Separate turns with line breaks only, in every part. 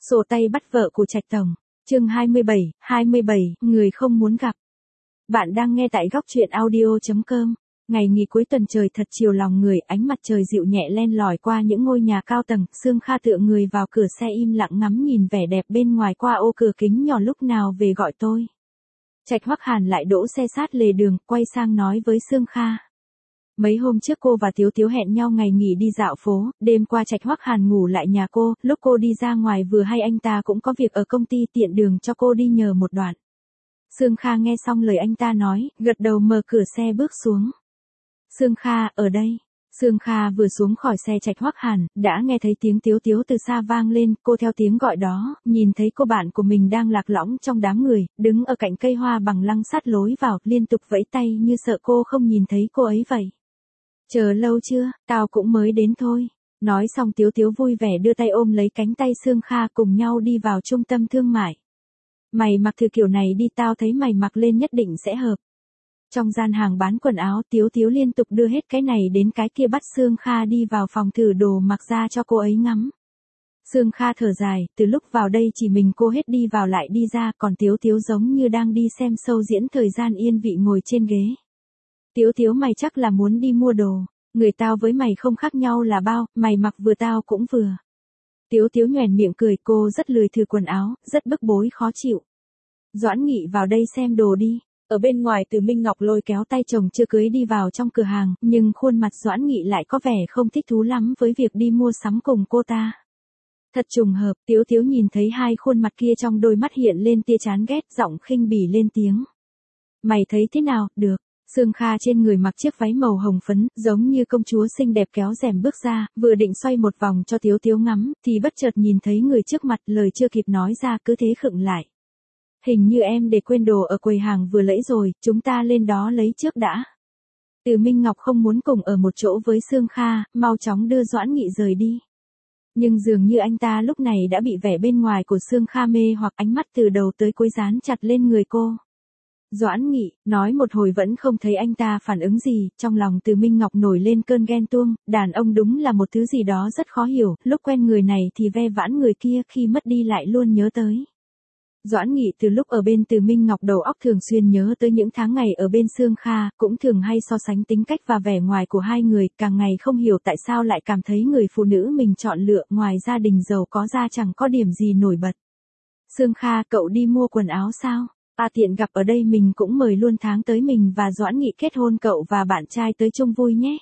Sổ tay bắt vợ của Trạch Tổng. Chương 27, người không muốn gặp. Bạn đang nghe tại góc truyện audio.com. Ngày nghỉ cuối tuần trời thật chiều lòng người, ánh mặt trời dịu nhẹ len lỏi qua những ngôi nhà cao tầng, Sương Kha tựa người vào cửa xe im lặng ngắm nhìn vẻ đẹp bên ngoài qua ô cửa kính nhỏ. Lúc nào về gọi tôi. Trạch Hoắc Hàn lại đỗ xe sát lề đường, quay sang nói với Sương Kha. Mấy hôm trước cô và Tiếu Tiếu hẹn nhau ngày nghỉ đi dạo phố, đêm qua Trạch Hoắc Hàn ngủ lại nhà cô, lúc cô đi ra ngoài vừa hay anh ta cũng có việc ở công ty, tiện đường cho cô đi nhờ một đoạn. Sương Kha nghe xong lời anh ta nói, gật đầu mở cửa xe bước xuống. Sương Kha, ở đây. Sương Kha vừa xuống khỏi xe Trạch Hoắc Hàn, đã nghe thấy tiếng Tiếu Tiếu từ xa vang lên, cô theo tiếng gọi đó, nhìn thấy cô bạn của mình đang lạc lõng trong đám người, đứng ở cạnh cây hoa bằng lăng sát lối vào, liên tục vẫy tay như sợ cô không nhìn thấy cô ấy vậy. Chờ lâu chưa, tao cũng mới đến thôi. Nói xong Tiếu Tiếu vui vẻ đưa tay ôm lấy cánh tay Sương Kha, cùng nhau đi vào trung tâm thương mại. Mày mặc thử kiểu này đi, tao thấy mày mặc lên nhất định sẽ hợp. Trong gian hàng bán quần áo, Tiếu Tiếu liên tục đưa hết cái này đến cái kia, bắt Sương Kha đi vào phòng thử đồ mặc ra cho cô ấy ngắm. Sương Kha thở dài, từ lúc vào đây chỉ mình cô hết đi vào lại đi ra, còn Tiếu Tiếu giống như đang đi xem show diễn, thời gian yên vị ngồi trên ghế. Tiếu Tiếu, mày chắc là muốn đi mua đồ, người tao với mày không khác nhau là bao, mày mặc vừa tao cũng vừa. Tiếu Tiếu nhoẻn miệng cười, cô rất lười thử quần áo, rất bức bối khó chịu. Doãn Nghị, vào đây xem đồ đi. Ở bên ngoài Từ Minh Ngọc lôi kéo tay chồng chưa cưới đi vào trong cửa hàng, nhưng khuôn mặt Doãn Nghị lại có vẻ không thích thú lắm với việc đi mua sắm cùng cô ta. Thật trùng hợp, Tiếu Tiếu nhìn thấy hai khuôn mặt kia, trong đôi mắt hiện lên tia chán ghét, giọng khinh bỉ lên tiếng. Mày thấy thế nào, được. Sương Kha trên người mặc chiếc váy màu hồng phấn, giống như công chúa xinh đẹp, kéo rèm bước ra, vừa định xoay một vòng cho Tiếu Tiếu ngắm, thì bất chợt nhìn thấy người trước mặt, lời chưa kịp nói ra cứ thế khựng lại. Hình như em để quên đồ ở quầy hàng vừa nãy rồi, chúng ta lên đó lấy trước đã. Từ Minh Ngọc không muốn cùng ở một chỗ với Sương Kha, mau chóng đưa Doãn Nghị rời đi. Nhưng dường như anh ta lúc này đã bị vẻ bên ngoài của Sương Kha mê hoặc, ánh mắt từ đầu tới cuối dán chặt lên người cô. Doãn Nghị, nói một hồi vẫn không thấy anh ta phản ứng gì, trong lòng Từ Minh Ngọc nổi lên cơn ghen tuông, đàn ông đúng là một thứ gì đó rất khó hiểu, lúc quen người này thì ve vãn người kia, khi mất đi lại luôn nhớ tới. Doãn Nghị từ lúc ở bên Từ Minh Ngọc đầu óc thường xuyên nhớ tới những tháng ngày ở bên Sương Kha, cũng thường hay so sánh tính cách và vẻ ngoài của hai người, càng ngày không hiểu tại sao lại cảm thấy người phụ nữ mình chọn lựa ngoài gia đình giàu có ra chẳng có điểm gì nổi bật. Sương Kha, cậu đi mua quần áo sao? Tiện gặp ở đây mình cũng mời luôn tháng tới mình và Doãn Nghị kết hôn, cậu và bạn trai tới chung vui nhé.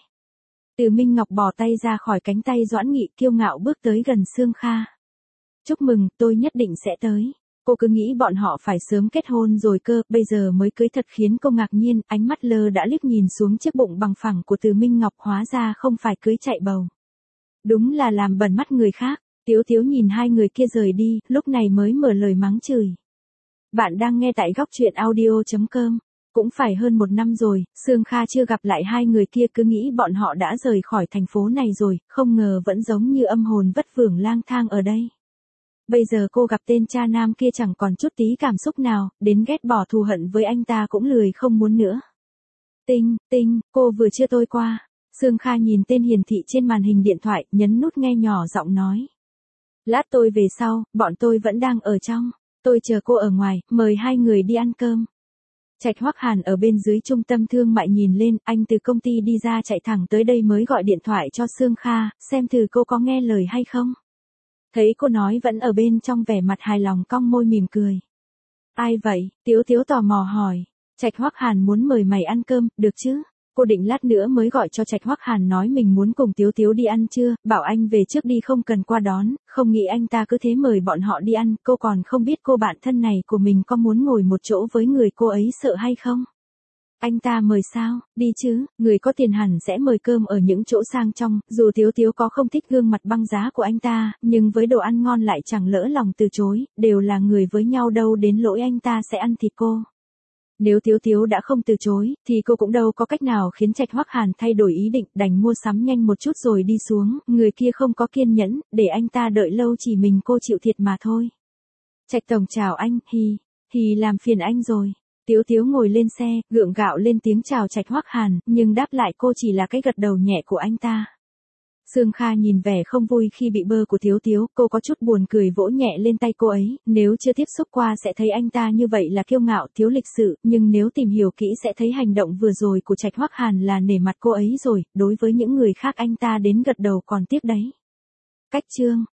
Từ Minh Ngọc bỏ tay ra khỏi cánh tay Doãn Nghị, kiêu ngạo bước tới gần Sương Kha. Chúc mừng, tôi nhất định sẽ tới. Cô cứ nghĩ bọn họ phải sớm kết hôn rồi cơ, bây giờ mới cưới thật khiến cô ngạc nhiên, ánh mắt lơ đã liếc nhìn xuống chiếc bụng bằng phẳng của Từ Minh Ngọc, hóa ra không phải cưới chạy bầu. Đúng là làm bẩn mắt người khác. Tiếu Tiếu nhìn hai người kia rời đi, lúc này mới mở lời mắng chửi. Bạn đang nghe tại góc truyện audio.com. Cũng phải hơn một năm rồi, Sương Kha chưa gặp lại hai người kia, cứ nghĩ bọn họ đã rời khỏi thành phố này rồi, không ngờ vẫn giống như âm hồn vất vưởng lang thang ở đây. Bây giờ cô gặp tên cha nam kia chẳng còn chút tí cảm xúc nào, đến ghét bỏ thù hận với anh ta cũng lười không muốn nữa. Tinh, cô vừa chưa tôi qua. Sương Kha nhìn tên hiển thị trên màn hình điện thoại, nhấn nút nghe nhỏ giọng nói. Lát tôi về sau, bọn tôi vẫn đang ở trong. Tôi chờ cô ở ngoài, mời hai người đi ăn cơm. Trạch Hoắc Hàn ở bên dưới trung tâm thương mại nhìn lên, anh từ công ty đi ra chạy thẳng tới đây mới gọi điện thoại cho Sương Kha, xem thử cô có nghe lời hay không. Thấy cô nói vẫn ở bên trong, vẻ mặt hài lòng cong môi mỉm cười. Ai vậy? Tiếu Tiếu tò mò hỏi. Trạch Hoắc Hàn muốn mời mày ăn cơm, được chứ? Cô định lát nữa mới gọi cho Trạch Hoắc Hàn nói mình muốn cùng Tiếu Tiếu đi ăn trưa, bảo anh về trước đi không cần qua đón, không nghĩ anh ta cứ thế mời bọn họ đi ăn, cô còn không biết cô bạn thân này của mình có muốn ngồi một chỗ với người cô ấy sợ hay không. Anh ta mời sao, đi chứ, người có tiền hẳn sẽ mời cơm ở những chỗ sang trọng, dù Tiếu Tiếu có không thích gương mặt băng giá của anh ta, nhưng với đồ ăn ngon lại chẳng lỡ lòng từ chối, đều là người với nhau, đâu đến lỗi anh ta sẽ ăn thịt cô. Nếu Tiếu Tiếu đã không từ chối, thì cô cũng đâu có cách nào khiến Trạch Hoắc Hàn thay đổi ý định, đành mua sắm nhanh một chút rồi đi xuống, người kia không có kiên nhẫn, để anh ta đợi lâu, chỉ mình cô chịu thiệt mà thôi. Trạch Tổng chào anh, hi làm phiền anh rồi. Tiếu Tiếu ngồi lên xe, gượng gạo lên tiếng chào Trạch Hoắc Hàn, nhưng đáp lại cô chỉ là cái gật đầu nhẹ của anh ta. Sương Kha nhìn vẻ không vui khi bị bơ của Tiếu Tiếu, cô có chút buồn cười vỗ nhẹ lên tay cô ấy, nếu chưa tiếp xúc qua sẽ thấy anh ta như vậy là kiêu ngạo thiếu lịch sự, nhưng nếu tìm hiểu kỹ sẽ thấy hành động vừa rồi của Trạch Hoắc Hàn là nể mặt cô ấy rồi, đối với những người khác anh ta đến gật đầu còn tiếc đấy. Cách chương